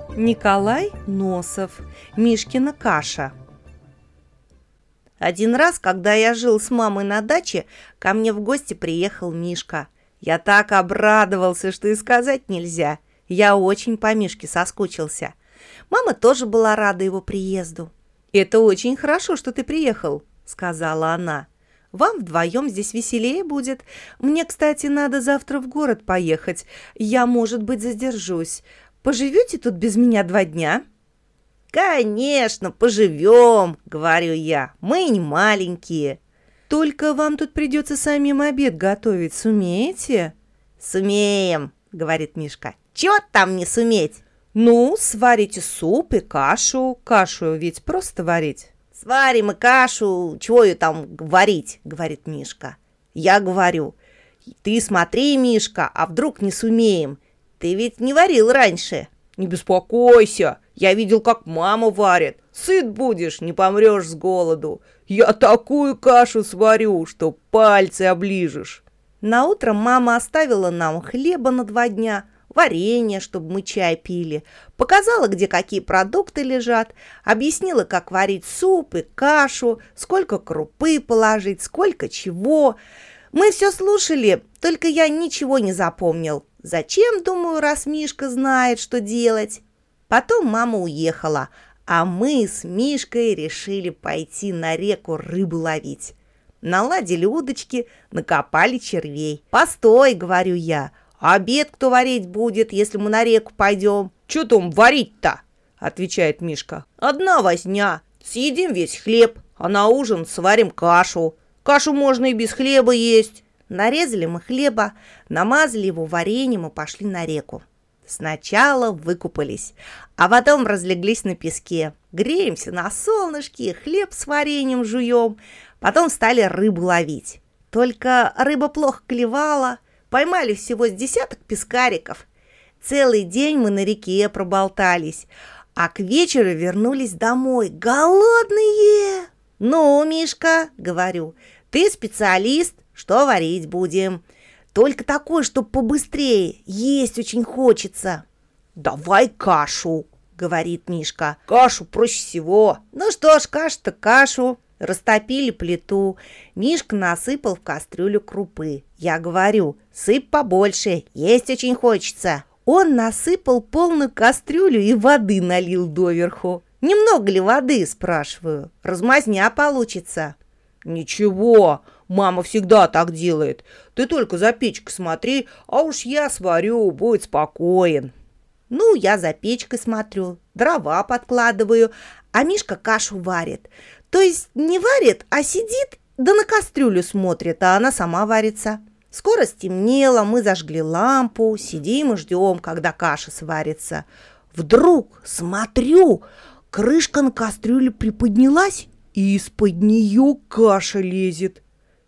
Николай Носов. Мишкина каша. Один раз, когда я жил с мамой на даче, ко мне в гости приехал Мишка. Я так обрадовался, что и сказать нельзя. Я очень по Мишке соскучился. Мама тоже была рада его приезду. «Это очень хорошо, что ты приехал», — сказала она. «Вам вдвоем здесь веселее будет. Мне, кстати, надо завтра в город поехать. Я, может быть, задержусь. Поживете тут без меня 2 дня?» «Конечно, поживем», — говорю я. «Мы не маленькие». «Только вам тут придется самим обед готовить. Сумеете?» «Сумеем», — говорит Мишка. «Чего там не суметь?» «Ну, сварите суп и кашу. Кашу ведь просто варить». «Сварим и кашу. Чего ее там варить?» — говорит Мишка. Я говорю: «Ты смотри, Мишка, а вдруг не сумеем? Ты ведь не варил раньше». «Не беспокойся, я видел, как мама варит. Сыт будешь, не помрешь с голоду. Я такую кашу сварю, что пальцы оближешь». Наутро мама оставила нам хлеба на 2 дня, варенье, чтобы мы чай пили, показала, где какие продукты лежат, объяснила, как варить суп и кашу, сколько крупы положить, сколько чего. Мы все слушали, только я ничего не запомнил. Зачем, думаю, раз Мишка знает, что делать? Потом мама уехала, а мы с Мишкой решили пойти на реку рыбу ловить. Наладили удочки, накопали червей. «Постой», — говорю я, — «обед кто варить будет, если мы на реку пойдем?» «Чё там варить-то?» — отвечает Мишка. «Одна возня. Съедим весь хлеб, а на ужин сварим кашу. Кашу можно и без хлеба есть». Нарезали мы хлеба, намазали его вареньем и пошли на реку. Сначала выкупались, а потом разлеглись на песке. Греемся на солнышке, хлеб с вареньем жуем. Потом стали рыбу ловить. Только рыба плохо клевала. Поймали всего с 10 пескариков. Целый день мы на реке проболтались, а к вечеру вернулись домой, голодные. «Ну, Мишка, — говорю, — ты специалист, что варить будем? Только такое, чтоб побыстрее, есть очень хочется». «Давай кашу, — говорит Мишка, — кашу проще всего». Ну что ж, каша-то кашу. Растопили плиту. Мишка насыпал в кастрюлю крупы. Я говорю: «Сыпь побольше, есть очень хочется». Он насыпал полную кастрюлю и воды налил доверху. «Немного ли воды?» — спрашиваю. «Размазня получится». «Ничего, мама всегда так делает. Ты только за печкой смотри, а уж я сварю, будь спокоен». Ну, я за печкой смотрю, дрова подкладываю, а Мишка кашу варит. То есть не варит, а сидит, да на кастрюлю смотрит, а она сама варится. Скоро стемнело, мы зажгли лампу, сидим и ждем, когда каша сварится. Вдруг, смотрю, крышка на кастрюле приподнялась, и из-под нее каша лезет.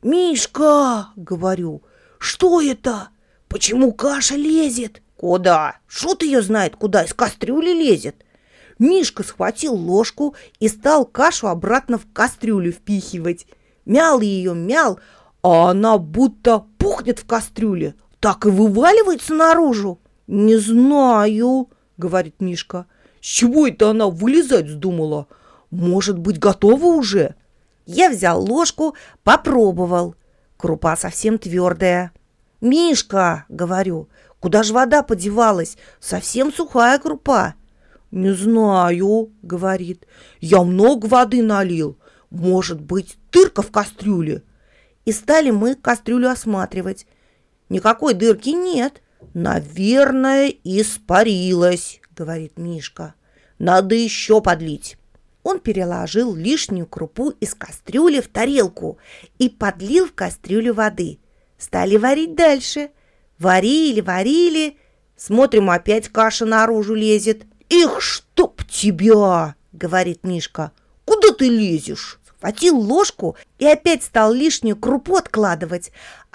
«Мишка, — говорю, — что это? Почему каша лезет?» «Куда? Шут ее знает, куда из кастрюли лезет». Мишка схватил ложку и стал кашу обратно в кастрюлю впихивать. Мял ее, мял, а она будто пухнет в кастрюле, так и вываливается наружу. «Не знаю, — говорит Мишка, — с чего это она вылезать вздумала? Может быть, готова уже?» Я взял ложку, попробовал. Крупа совсем твердая. «Мишка, — говорю, — куда же вода подевалась? Совсем сухая крупа». «Не знаю, — говорит, — я много воды налил. Может быть, дырка в кастрюле?» И стали мы кастрюлю осматривать. Никакой дырки нет. «Наверное, испарилась, — говорит Мишка. Надо еще подлить». Он переложил лишнюю крупу из кастрюли в тарелку и подлил в кастрюлю воды. Стали варить дальше. Варили, варили. Смотрим, опять каша наружу лезет. «Эх, чтоб тебя, — говорит Мишка, — куда ты лезешь?» Схватил ложку и опять стал лишнюю крупу откладывать.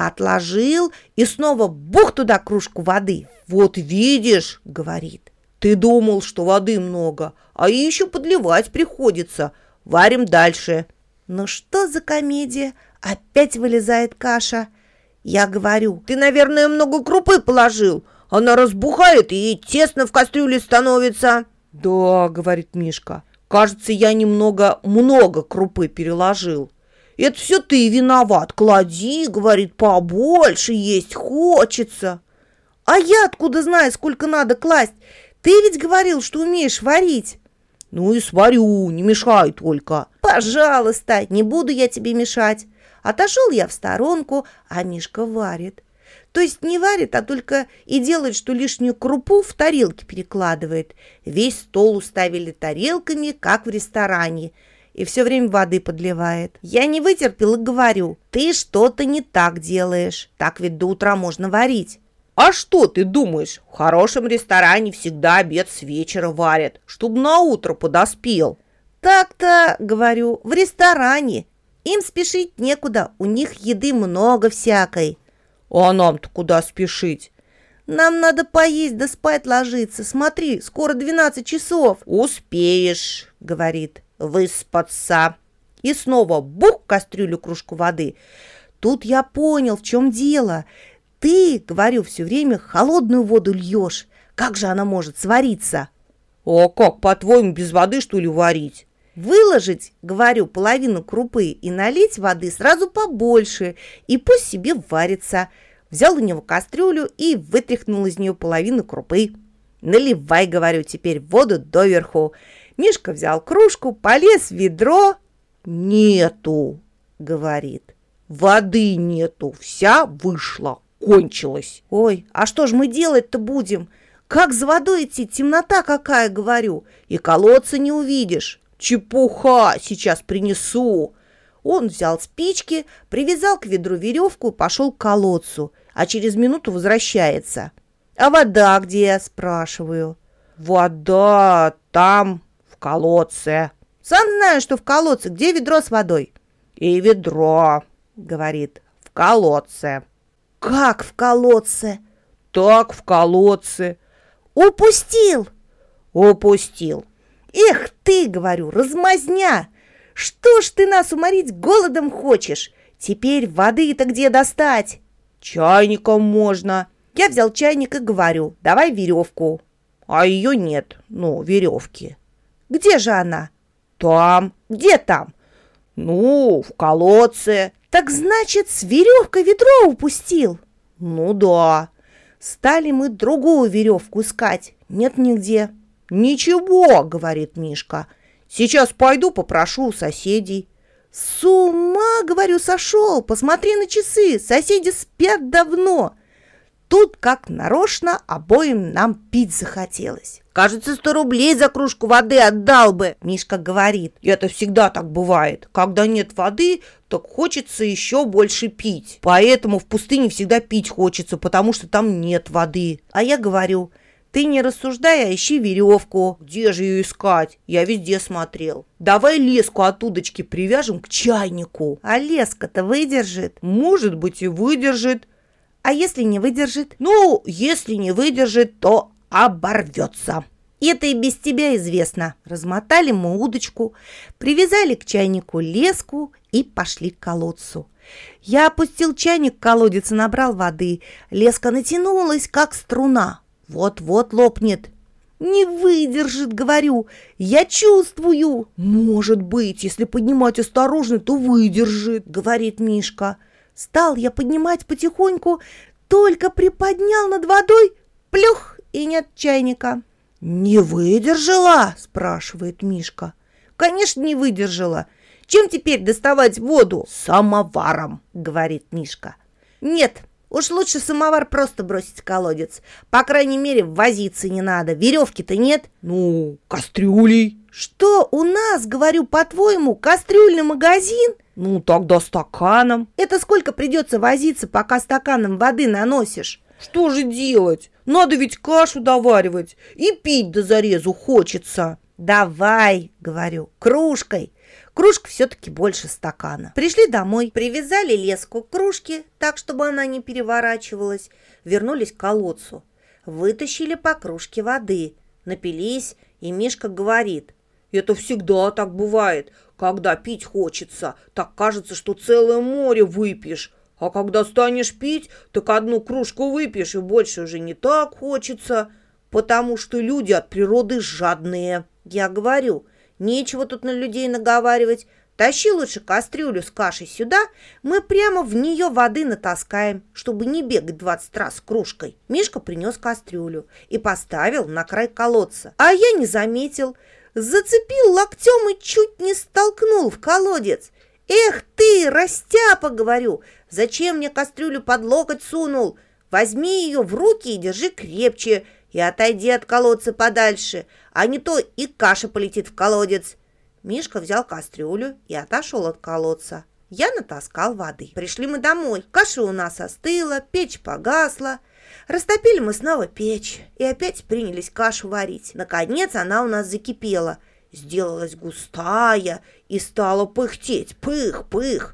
Отложил и снова бух туда кружку воды. «Вот видишь, — говорит, — ты думал, что воды много, а еще подливать приходится. Варим дальше». Ну что за комедия? Опять вылезает каша. Я говорю: «Ты, наверное, много крупы положил. Она разбухает и тесно в кастрюле становится». Да, говорит Мишка, кажется, я много крупы переложил. Это все ты виноват. Клади, говорит, побольше, есть хочется. А я откуда знаю, сколько надо класть? Ты ведь говорил, что умеешь варить. Ну и сварю, не мешай только. Пожалуйста, не буду я тебе мешать. Отошел я в сторонку, а Мишка варит. То есть не варит, а только и делает, что лишнюю крупу в тарелки перекладывает. Весь стол уставили тарелками, как в ресторане. И все время воды подливает. Я не вытерпел и говорю: ты что-то не так делаешь. Так ведь до утра можно варить. А что ты думаешь? В хорошем ресторане всегда обед с вечера варят, чтобы на утро подоспел. Так-то, говорю, в ресторане. Им спешить некуда, у них еды много всякой. А нам-то куда спешить? Нам надо поесть да спать ложиться. Смотри, скоро 12 часов. Успеешь, говорит, выспаться. И снова бух в кастрюлю кружку воды. Тут я понял, в чем дело. Ты, говорю, все время холодную воду льешь. Как же она может свариться? А как, по-твоему, без воды, что ли, варить? Выложить, говорю, половину крупы и налить воды сразу побольше, и пусть себе варится. Взял у него кастрюлю и вытряхнул из нее половину крупы. Наливай, говорю, теперь воду доверху. Мишка взял кружку, полез в ведро. Нету, говорит, воды нету, вся вышла, кончилась. Ой, а что ж мы делать-то будем? Как за водой идти? Темнота какая, говорю, и колодца не увидишь. Чепуха, сейчас принесу. Он взял спички, привязал к ведру веревку и пошел к колодцу, а через минуту возвращается. А вода где, спрашиваю. Вода там, в колодце. Сам знаю, что в колодце. Где ведро с водой? И ведро, говорит, в колодце. Как в колодце? Так, в колодце. Упустил? Упустил. Эх ты, говорю, размазня! Что ж ты нас уморить голодом хочешь? Теперь воды-то где достать? Чайником можно. Я взял чайник и говорю: давай веревку. А ее нет, веревки. Где же она? Там. Где там? Ну, в колодце. Так значит, с веревкой ведро упустил? Ну да. Стали мы другую веревку искать. Нет нигде. «Ничего», — говорит Мишка, — «сейчас пойду попрошу у соседей». «С ума, — говорю, — сошел, посмотри на часы, соседи спят давно». Тут, как нарочно, обоим нам пить захотелось. «Кажется, 100 рублей за кружку воды отдал бы», — Мишка говорит. «Это всегда так бывает. Когда нет воды, так хочется еще больше пить. Поэтому в пустыне всегда пить хочется, потому что там нет воды». А я говорю: ты не рассуждай, а ищи веревку. Где же ее искать? Я везде смотрел. Давай леску от удочки привяжем к чайнику. А леска-то выдержит? Может быть, и выдержит. А если не выдержит? Ну, если не выдержит, то оборвется. Это и без тебя известно. Размотали мы удочку, привязали к чайнику леску и пошли к колодцу. Я опустил чайник в колодец и набрал воды. Леска натянулась, как струна. Вот-вот лопнет. Не выдержит, говорю, я чувствую. Может быть, если поднимать осторожно, то выдержит, говорит Мишка. Стал я поднимать потихоньку, только приподнял над водой, плюх, и нет чайника. Не выдержала, спрашивает Мишка. Конечно, не выдержала. Чем теперь доставать воду? Самоваром, говорит Мишка. Нет, уж лучше самовар просто бросить в колодец. По крайней мере, возиться не надо. Веревки-то нет. Ну, кастрюлей. Что у нас, говорю, по-твоему, кастрюльный магазин? Ну, тогда стаканом. Это сколько придется возиться, пока стаканом воды наносишь? Что же делать? Надо ведь кашу доваривать. И пить до зарезу хочется. Давай, говорю, кружкой. Кружка все-таки больше стакана. Пришли домой, привязали леску к кружке, так, чтобы она не переворачивалась, вернулись к колодцу. Вытащили по кружке воды, напились, и Мишка говорит: «Это всегда так бывает. Когда пить хочется, так кажется, что целое море выпьешь. А когда станешь пить, так одну кружку выпьешь, и больше уже не так хочется. Потому что люди от природы жадные. Я говорю, нечего тут на людей наговаривать. Тащи лучше кастрюлю с кашей сюда, мы прямо в нее воды натаскаем, чтобы не бегать 20 раз с кружкой. Мишка принес кастрюлю и поставил на край колодца. А я не заметил. Зацепил локтем и чуть не столкнул в колодец. Эх ты, растяпа, говорю, зачем мне кастрюлю под локоть сунул? Возьми ее в руки и держи крепче, и отойди от колодца подальше, а не то и каша полетит в колодец. Мишка взял кастрюлю и отошел от колодца. Я натаскал воды. Пришли мы домой. Каша у нас остыла, печь погасла. Растопили мы снова печь и опять принялись кашу варить. Наконец она у нас закипела, сделалась густая и стала пыхтеть. Пых-пых.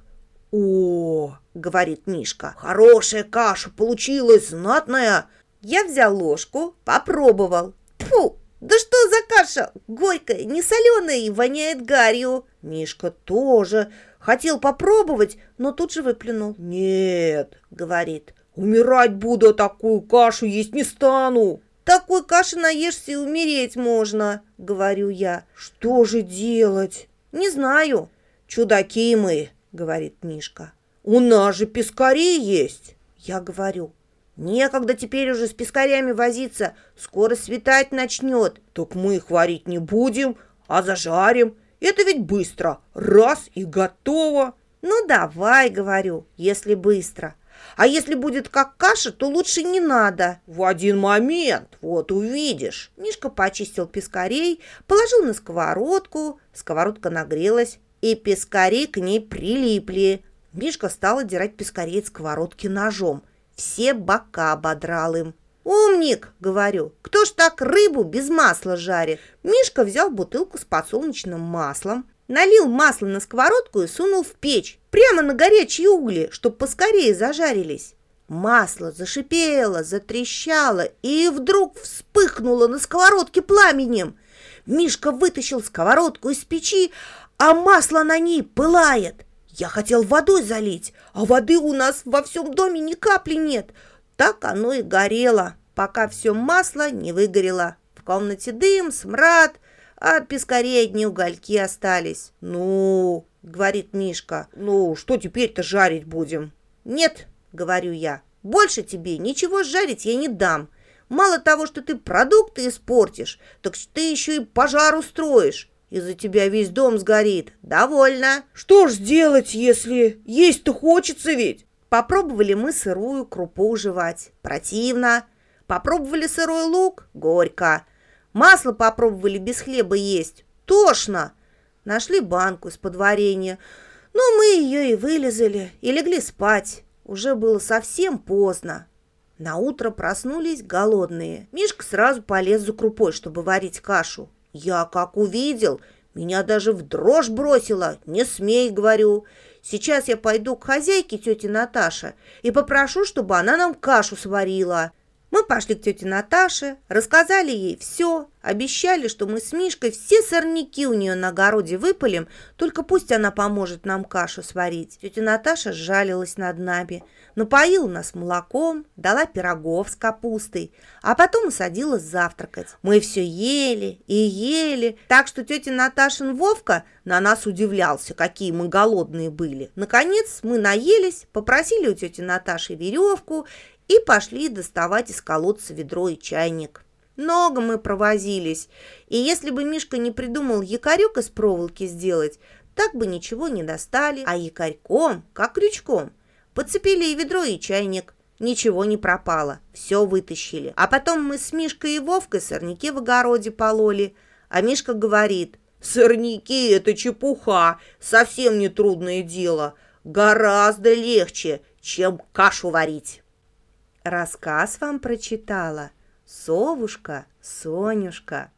«О, — говорит Мишка, — хорошая каша получилась, знатная!» Я взял ложку, попробовал. Тьфу! Да что за каша? Горькая, не соленая и воняет гарью. Мишка тоже хотел попробовать, но тут же выплюнул. «Нет, — говорит, — умирать буду, а такую кашу есть не стану». «Такой каши наешься и умереть можно, — говорю я. Что же делать?» «Не знаю». «Чудаки мы, — говорит Мишка. — У нас же пескари есть». Я говорю: «Некогда теперь уже с пескарями возиться, скоро светать начнет». «Так мы их варить не будем, а зажарим. Это ведь быстро, раз и готово». «Ну давай, — говорю, — если быстро. А если будет как каша, то лучше не надо». «В один момент, вот увидишь». Мишка почистил пескарей, положил на сковородку, сковородка нагрелась, и пескари к ней прилипли. Мишка стал отдирать пескарей от сковородки ножом. Все бока ободрал им. «Умник, — говорю, — кто ж так рыбу без масла жарит?» Мишка взял бутылку с подсолнечным маслом, налил масло на сковородку и сунул в печь, прямо на горячие угли, чтоб поскорее зажарились. Масло зашипело, затрещало и вдруг вспыхнуло на сковородке пламенем. Мишка вытащил сковородку из печи, а масло на ней пылает. Я хотел водой залить, а воды у нас во всем доме ни капли нет. Так оно и горело, пока все масло не выгорело. В комнате дым, смрад, а от пескарей одни угольки остались. «Ну, — говорит Мишка, — ну, что теперь-то жарить будем?» «Нет, — говорю я, — больше тебе ничего жарить я не дам. Мало того, что ты продукты испортишь, так ты еще и пожар устроишь. Из-за тебя весь дом сгорит. Довольно». «Что ж сделать, если есть-то хочется ведь?» Попробовали мы сырую крупу жевать. Противно. Попробовали сырой лук. Горько. Масло попробовали без хлеба есть. Тошно. Нашли банку из-под варенья. Но мы ее и вылезали, и легли спать. Уже было совсем поздно. Наутро проснулись голодные. Мишка сразу полез за крупой, чтобы варить кашу. Я как увидел, меня даже в дрожь бросило. «Не смей, — говорю, — сейчас я пойду к хозяйке тете Наташе и попрошу, чтобы она нам кашу сварила». Мы пошли к тете Наташе, рассказали ей все, обещали, что мы с Мишкой все сорняки у нее на огороде выпалим, только пусть она поможет нам кашу сварить. Тетя Наташа сжалилась над нами, напоила нас молоком, дала пирогов с капустой, а потом усадила завтракать. Мы все ели и ели, так что тетя Наташин Вовка на нас удивлялся, какие мы голодные были. Наконец мы наелись, попросили у тети Наташи веревку и пошли доставать из колодца ведро и чайник. Много мы провозились, и если бы Мишка не придумал якорек из проволоки сделать, так бы ничего не достали, а якорьком, как крючком, подцепили и ведро, и чайник. Ничего не пропало, все вытащили. А потом мы с Мишкой и Вовкой сорняки в огороде пололи, а Мишка говорит: «Сорняки — это чепуха, совсем не трудное дело, гораздо легче, чем кашу варить». Рассказ вам прочитала совушка Сонюшка.